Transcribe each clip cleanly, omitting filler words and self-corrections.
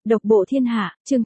Độc bộ thiên hạ, chương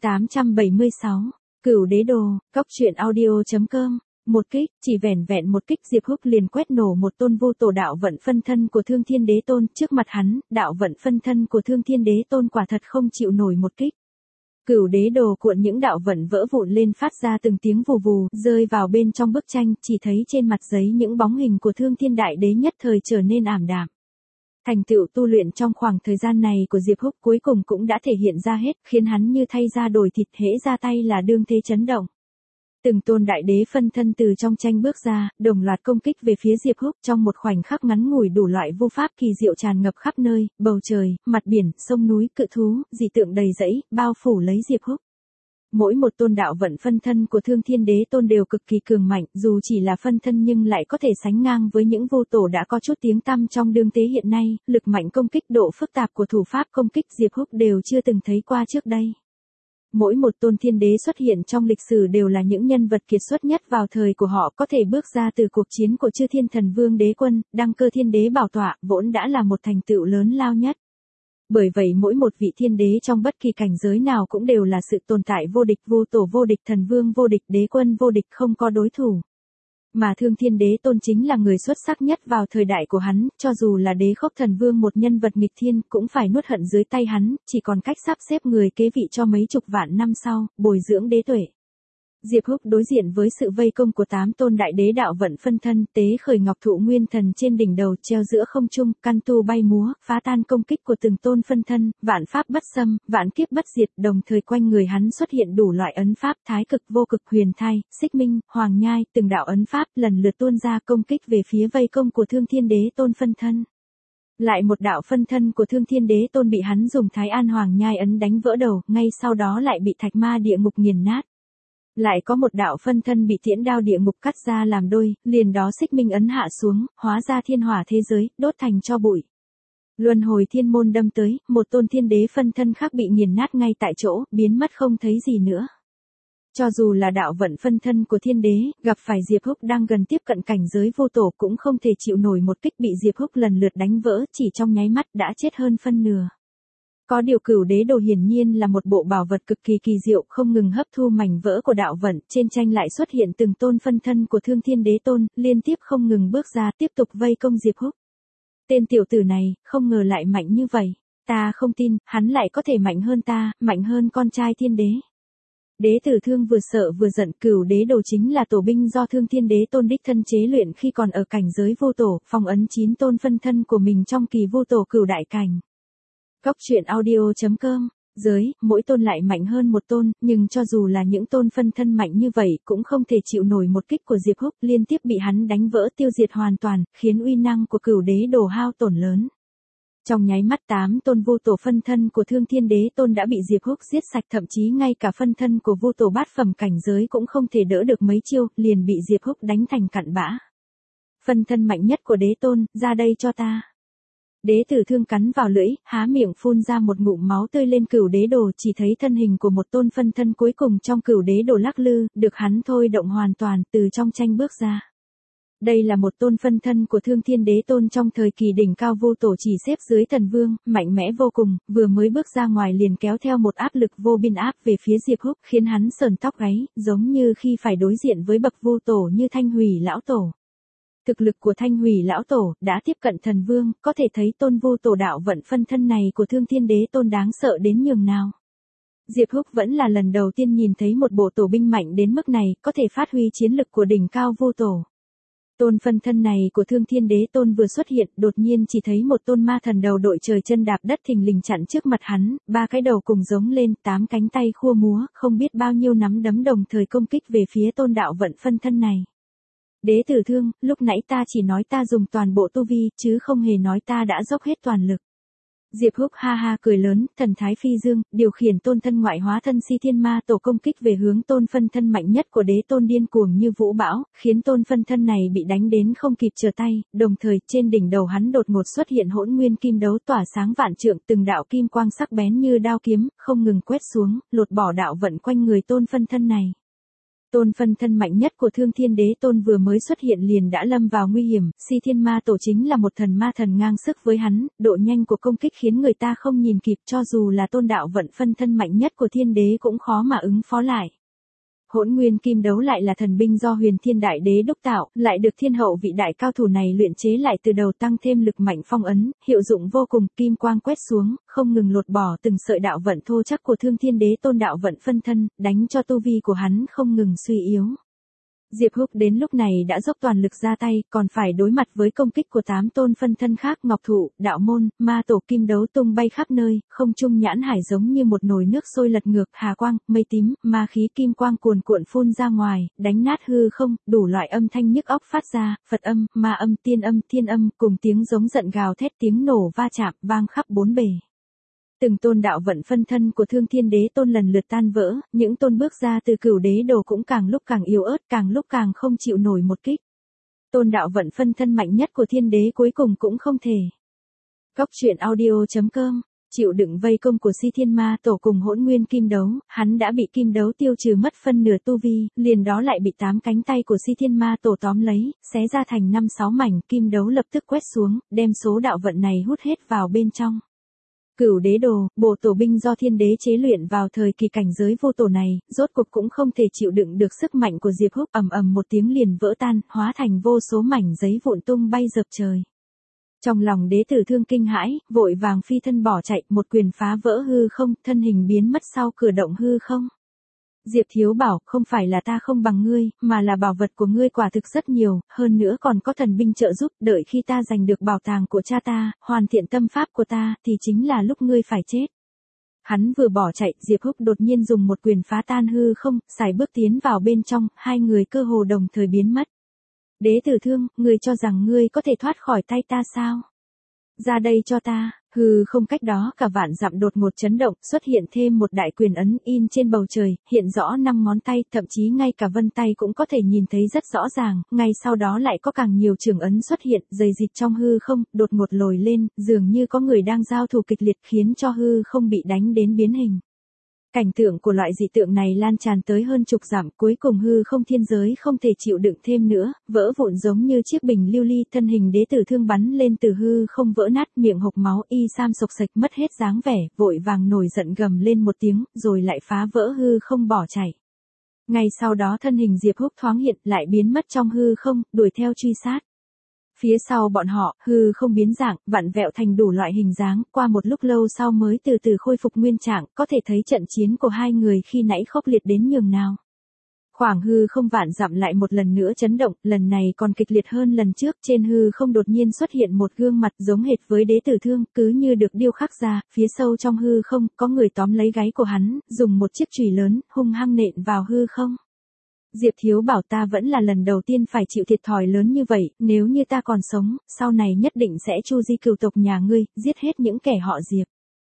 876. Cửu đế đồ, cóc truyện audio.com. Một kích, chỉ vẻn vẹn một kích Diệp Húc liền quét nổ một tôn vô tổ đạo vận phân thân của Thương Thiên Đế Tôn, trước mặt hắn, đạo vận phân thân của Thương Thiên Đế Tôn quả thật không chịu nổi một kích. Cửu đế đồ cuộn những đạo vận vỡ vụn lên phát ra từng tiếng vù vù, rơi vào bên trong bức tranh, chỉ thấy trên mặt giấy những bóng hình của Thương Thiên Đại Đế nhất thời trở nên ảm đạm. Thành tựu tu luyện trong khoảng thời gian này của Diệp Húc cuối cùng cũng đã thể hiện ra hết, khiến hắn như thay da đổi thịt, hễ ra tay là đương thế chấn động. Từng tôn đại đế phân thân từ trong tranh bước ra, đồng loạt công kích về phía Diệp Húc, trong một khoảnh khắc ngắn ngủi đủ loại vu pháp kỳ diệu tràn ngập khắp nơi, bầu trời, mặt biển, sông núi, cự thú, dị tượng đầy rẫy, bao phủ lấy Diệp Húc. Mỗi một tôn đạo vận phân thân của Thương Thiên Đế Tôn đều cực kỳ cường mạnh, dù chỉ là phân thân nhưng lại có thể sánh ngang với những vô tổ đã có chút tiếng tăm trong đương tế hiện nay, lực mạnh công kích, độ phức tạp của thủ pháp công kích Diệp Húc đều chưa từng thấy qua trước đây. Mỗi một tôn thiên đế xuất hiện trong lịch sử đều là những nhân vật kiệt xuất nhất vào thời của họ, có thể bước ra từ cuộc chiến của Chư Thiên Thần Vương Đế Quân, đăng cơ thiên đế bảo tọa, vốn đã là một thành tựu lớn lao nhất. Bởi vậy mỗi một vị thiên đế trong bất kỳ cảnh giới nào cũng đều là sự tồn tại vô địch, vô tổ vô địch, thần vương vô địch, đế quân vô địch, không có đối thủ. Mà Thương Thiên Đế Tôn chính là người xuất sắc nhất vào thời đại của hắn, cho dù là đế khốc thần vương một nhân vật nghịch thiên cũng phải nuốt hận dưới tay hắn, chỉ còn cách sắp xếp người kế vị cho mấy chục vạn năm sau, bồi dưỡng đế tuệ. Diệp Húc đối diện với sự vây công của 8 tôn đại đế đạo vận phân thân, tế khởi ngọc thụ nguyên thần trên đỉnh đầu treo giữa không trung, căn tu bay múa, phá tan công kích của từng tôn phân thân, vạn pháp bất xâm, vạn kiếp bất diệt, đồng thời quanh người hắn xuất hiện đủ loại ấn pháp, thái cực, vô cực, huyền thai, xích minh, hoàng nhai, từng đạo ấn pháp lần lượt tuôn ra công kích về phía vây công của Thương Thiên Đế Tôn phân thân. Lại một đạo phân thân của Thương Thiên Đế Tôn bị hắn dùng Thái An Hoàng Nhai ấn đánh vỡ đầu, ngay sau đó lại bị Thạch Ma địa ngục nghiền nát. Lại có một đạo phân thân bị Tiễn Đao địa ngục cắt ra làm đôi, liền đó xích minh ấn hạ xuống, hóa ra thiên hỏa thế giới, đốt thành tro bụi. Luân hồi thiên môn đâm tới, một tôn thiên đế phân thân khác bị nghiền nát ngay tại chỗ, biến mất không thấy gì nữa. Cho dù là đạo vận phân thân của thiên đế, gặp phải Diệp Húc đang gần tiếp cận cảnh giới vô tổ cũng không thể chịu nổi một kích, bị Diệp Húc lần lượt đánh vỡ, chỉ trong nháy mắt đã chết hơn phân nửa. Có điều cửu đế đồ hiển nhiên là một bộ bảo vật cực kỳ kỳ diệu, không ngừng hấp thu mảnh vỡ của đạo vận, trên tranh lại xuất hiện từng tôn phân thân của Thương Thiên Đế Tôn, liên tiếp không ngừng bước ra, tiếp tục vây công Diệp Húc. Tên tiểu tử này, không ngờ lại mạnh như vậy, ta không tin, hắn lại có thể mạnh hơn ta, mạnh hơn con trai thiên đế. Đế tử Thương vừa sợ vừa giận, cửu đế đồ chính là tổ binh do Thương Thiên Đế Tôn đích thân chế luyện khi còn ở cảnh giới vô tổ, phong ấn 9 tôn phân thân của mình trong kỳ vô tổ cửu đại cảnh. Cóc truyện audio.com. Giới, mỗi tôn lại mạnh hơn một tôn, nhưng cho dù là những tôn phân thân mạnh như vậy cũng không thể chịu nổi một kích của Diệp Húc, liên tiếp bị hắn đánh vỡ tiêu diệt hoàn toàn, khiến uy năng của cửu đế đồ hao tổn lớn. Trong nháy mắt 8 tôn vô tổ phân thân của Thương Thiên Đế Tôn đã bị Diệp Húc giết sạch, thậm chí ngay cả phân thân của vô tổ bát phẩm cảnh giới cũng không thể đỡ được mấy chiêu, liền bị Diệp Húc đánh thành cặn bã. Phân thân mạnh nhất của Đế Tôn, ra đây cho ta. Đế tử Thương cắn vào lưỡi, há miệng phun ra một ngụm máu tươi lên cửu đế đồ, chỉ thấy thân hình của một tôn phân thân cuối cùng trong cửu đế đồ lắc lư, được hắn thôi động hoàn toàn, từ trong tranh bước ra. Đây là một tôn phân thân của Thương Thiên Đế Tôn trong thời kỳ đỉnh cao vô tổ, chỉ xếp dưới thần vương, mạnh mẽ vô cùng, vừa mới bước ra ngoài liền kéo theo một áp lực vô biên áp về phía Diệp Húc, khiến hắn sờn tóc gáy, giống như khi phải đối diện với bậc vô tổ như Thanh Hủy lão tổ. Thực lực của Thanh Hủy lão tổ đã tiếp cận thần vương, có thể thấy tôn vô tổ đạo vận phân thân này của Thương Thiên Đế Tôn đáng sợ đến nhường nào. Diệp Húc vẫn là lần đầu tiên nhìn thấy một bộ tổ binh mạnh đến mức này, có thể phát huy chiến lực của đỉnh cao vô tổ. Tôn phân thân này của Thương Thiên Đế Tôn vừa xuất hiện, đột nhiên chỉ thấy một tôn ma thần đầu đội trời chân đạp đất thình lình chặn trước mặt hắn, 3 cái đầu cùng giống lên, 8 cánh tay khua múa, không biết bao nhiêu nắm đấm đồng thời công kích về phía tôn đạo vận phân thân này. Đế tử Thương, lúc nãy ta chỉ nói ta dùng toàn bộ tu vi, chứ không hề nói ta đã dốc hết toàn lực. Diệp Húc ha ha cười lớn, thần thái phi dương, điều khiển tôn thân ngoại hóa thân Si Thiên Ma tổ công kích về hướng tôn phân thân mạnh nhất của Đế Tôn điên cuồng như vũ bão, khiến tôn phân thân này bị đánh đến không kịp trở tay, đồng thời trên đỉnh đầu hắn đột ngột xuất hiện hỗn nguyên kim đấu tỏa sáng vạn trượng, từng đạo kim quang sắc bén như đao kiếm, không ngừng quét xuống, lột bỏ đạo vận quanh người tôn phân thân này. Tôn phân thân mạnh nhất của Thương Thiên Đế Tôn vừa mới xuất hiện liền đã lâm vào nguy hiểm, Si Thiên Ma Tổ chính là một thần ma thần ngang sức với hắn, độ nhanh của công kích khiến người ta không nhìn kịp, cho dù là Tôn đạo vận phân thân mạnh nhất của Thiên Đế cũng khó mà ứng phó lại. Hỗn Nguyên Kim Đấu lại là thần binh do Huyền Thiên Đại Đế đúc tạo, lại được thiên hậu vị đại cao thủ này luyện chế lại từ đầu tăng thêm lực mạnh phong ấn, hiệu dụng vô cùng, kim quang quét xuống, không ngừng lột bỏ từng sợi đạo vận thô chắc của Thương Thiên Đế Tôn đạo vận phân thân, đánh cho tu vi của hắn không ngừng suy yếu. Diệp Húc đến lúc này đã dốc toàn lực ra tay, còn phải đối mặt với công kích của 8 tôn phân thân khác, Ngọc Thụ, Đạo Môn, Ma Tổ Kim Đấu tung bay khắp nơi, không trung nhãn hải giống như một nồi nước sôi lật ngược, hà quang, mây tím, ma khí kim quang cuồn cuộn phun ra ngoài, đánh nát hư không, đủ loại âm thanh nhức óc phát ra, Phật âm, ma âm, tiên âm, thiên âm, cùng tiếng giống giận gào thét, tiếng nổ va chạm, vang khắp bốn bề. Từng tôn đạo vận phân thân của Thương Thiên Đế Tôn lần lượt tan vỡ, những tôn bước ra từ Cửu Đế Đồ cũng càng lúc càng yếu ớt, càng lúc càng không chịu nổi một kích. Tôn đạo vận phân thân mạnh nhất của Thiên Đế cuối cùng cũng không thể. Góc truyện audio.com, chịu đựng vây công của Si Thiên Ma Tổ cùng Hỗn Nguyên Kim Đấu, hắn đã bị Kim Đấu tiêu trừ mất phân nửa tu vi, liền đó lại bị 8 cánh tay của Si Thiên Ma Tổ tóm lấy, xé ra thành 5-6 mảnh, Kim Đấu lập tức quét xuống, đem số đạo vận này hút hết vào bên trong. Cửu Đế Đồ, bộ tổ binh do Thiên Đế chế luyện vào thời kỳ cảnh giới vô tổ này, rốt cuộc cũng không thể chịu đựng được sức mạnh của Diệp Húc, ầm ầm một tiếng liền vỡ tan, hóa thành vô số mảnh giấy vụn tung bay dập trời. Trong lòng Đế Tử Thương kinh hãi, vội vàng phi thân bỏ chạy, một quyền phá vỡ hư không, thân hình biến mất sau cửa động hư không. Diệp Thiếu bảo, không phải là ta không bằng ngươi, mà là bảo vật của ngươi quả thực rất nhiều, hơn nữa còn có thần binh trợ giúp, đợi khi ta giành được bảo tàng của cha ta, hoàn thiện tâm pháp của ta, thì chính là lúc ngươi phải chết. Hắn vừa bỏ chạy, Diệp Húc đột nhiên dùng một quyền phá tan hư không, sải bước tiến vào bên trong, hai người cơ hồ đồng thời biến mất. Đế Tử Thương, ngươi cho rằng ngươi có thể thoát khỏi tay ta sao? Ra đây cho ta. Hư không cách đó cả vạn dặm đột ngột chấn động, xuất hiện thêm một đại quyền ấn in trên bầu trời, hiện rõ 5 ngón tay, thậm chí ngay cả vân tay cũng có thể nhìn thấy rất rõ ràng, ngay sau đó lại có càng nhiều trường ấn xuất hiện, dày dịt trong hư không, đột ngột lồi lên, dường như có người đang giao thủ kịch liệt khiến cho hư không bị đánh đến biến hình. Cảnh tượng của loại dị tượng này lan tràn tới hơn chục dặm, cuối cùng hư không thiên giới không thể chịu đựng thêm nữa, vỡ vụn giống như chiếc bình lưu ly, thân hình Đế Tử Thương bắn lên từ hư không vỡ nát, miệng hộc máu, y sam sộc sạch mất hết dáng vẻ, vội vàng nổi giận gầm lên một tiếng, rồi lại phá vỡ hư không bỏ chạy. Ngay sau đó thân hình Diệp Húc thoáng hiện, lại biến mất trong hư không, đuổi theo truy sát. Phía sau bọn họ, hư không biến dạng, vặn vẹo thành đủ loại hình dáng, qua một lúc lâu sau mới từ từ khôi phục nguyên trạng, có thể thấy trận chiến của hai người khi nãy khốc liệt đến nhường nào. Khoảng hư không vạn dặm lại một lần nữa chấn động, lần này còn kịch liệt hơn lần trước, trên hư không đột nhiên xuất hiện một gương mặt giống hệt với Đế Tử Thương, cứ như được điêu khắc ra, phía sâu trong hư không, có người tóm lấy gáy của hắn, dùng một chiếc chùy lớn, hung hăng nện vào hư không. Diệp Thiếu bảo ta vẫn là lần đầu tiên phải chịu thiệt thòi lớn như vậy, nếu như ta còn sống, sau này nhất định sẽ chu di cửu tộc nhà ngươi, giết hết những kẻ họ Diệp.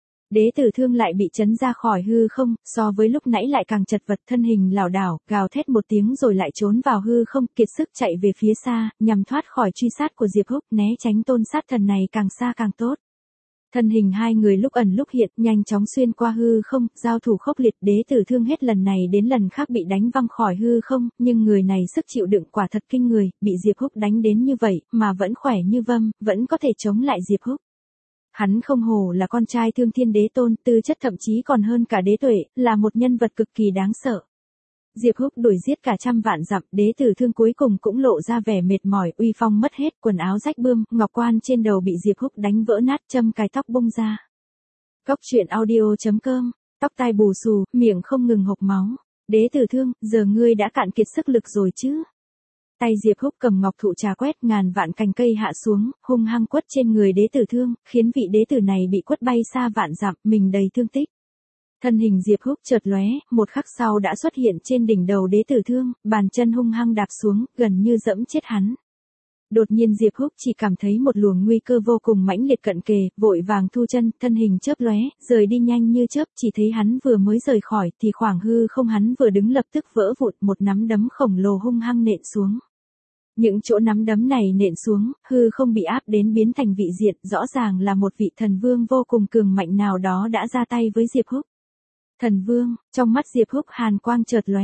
Đế Tử Thương lại bị chấn ra khỏi hư không, so với lúc nãy lại càng chật vật, thân hình lảo đảo, gào thét một tiếng rồi lại trốn vào hư không, kiệt sức chạy về phía xa, nhằm thoát khỏi truy sát của Diệp Húc, né tránh tôn sát thần này càng xa càng tốt. Thân hình hai người lúc ẩn lúc hiện, nhanh chóng xuyên qua hư không, giao thủ khốc liệt, Đế Tử Thương hết lần này đến lần khác bị đánh văng khỏi hư không, nhưng người này sức chịu đựng quả thật kinh người, bị Diệp Húc đánh đến như vậy, mà vẫn khỏe như vâm, vẫn có thể chống lại Diệp Húc. Hắn không hổ là con trai Thương Thiên Đế Tôn, tư chất thậm chí còn hơn cả Đế Tuệ, là một nhân vật cực kỳ đáng sợ. Diệp Húc đuổi giết cả trăm vạn dặm, Đế Tử Thương cuối cùng cũng lộ ra vẻ mệt mỏi, uy phong mất hết, quần áo rách bươm, ngọc quan trên đầu bị Diệp Húc đánh vỡ nát, châm cài tóc bung ra. Góc truyện audio.com, tóc tai bù xù, miệng không ngừng hộc máu. Đế Tử Thương, giờ ngươi đã cạn kiệt sức lực rồi chứ? Tay Diệp Húc cầm ngọc thụ trà quét, ngàn vạn cành cây hạ xuống, hung hăng quất trên người Đế Tử Thương, khiến vị đế tử này bị quất bay xa vạn dặm, mình đầy thương tích. Thân hình Diệp Húc chợt lóe, một khắc sau đã xuất hiện trên đỉnh đầu Đế Tử Thương, bàn chân hung hăng đạp xuống, gần như dẫm chết hắn. Đột nhiên Diệp Húc chỉ cảm thấy một luồng nguy cơ vô cùng mãnh liệt cận kề, vội vàng thu chân, thân hình chớp lóe, rời đi nhanh như chớp, chỉ thấy hắn vừa mới rời khỏi thì khoảng hư không hắn vừa đứng lập tức vỡ vụn, một nắm đấm khổng lồ hung hăng nện xuống. Những chỗ nắm đấm này nện xuống, hư không bị áp đến biến thành vị diện, rõ ràng là một vị thần vương vô cùng cường mạnh nào đó đã ra tay với Diệp Húc. Thần vương, trong mắt Diệp Húc hàn quang chợt lóe.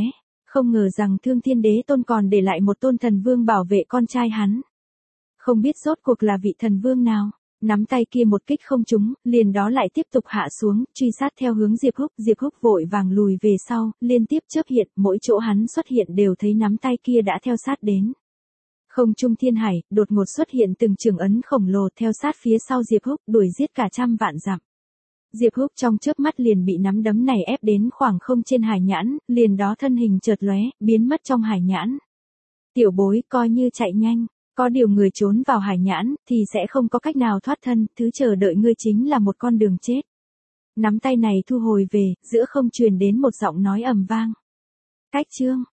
Không ngờ rằng Thương Thiên Đế Tôn còn để lại một tôn thần vương bảo vệ con trai hắn. Không biết rốt cuộc là vị thần vương nào. Nắm tay kia một kích không trúng, liền đó lại tiếp tục hạ xuống, truy sát theo hướng Diệp Húc vội vàng lùi về sau, liên tiếp chớp hiện, mỗi chỗ hắn xuất hiện đều thấy nắm tay kia đã theo sát đến. Không trung thiên hải, đột ngột xuất hiện từng trường ấn khổng lồ theo sát phía sau Diệp Húc, đuổi giết cả trăm vạn dặm. Diệp Húc trong chớp mắt liền bị nắm đấm này ép đến khoảng không trên hải nhãn, liền đó thân hình chợt lóe, biến mất trong hải nhãn. Tiểu bối coi như chạy nhanh. Có điều người trốn vào hải nhãn, thì sẽ không có cách nào thoát thân, thứ chờ đợi ngươi chính là một con đường chết. Nắm tay này thu hồi về, giữa không truyền đến một giọng nói ầm vang. Cách chương.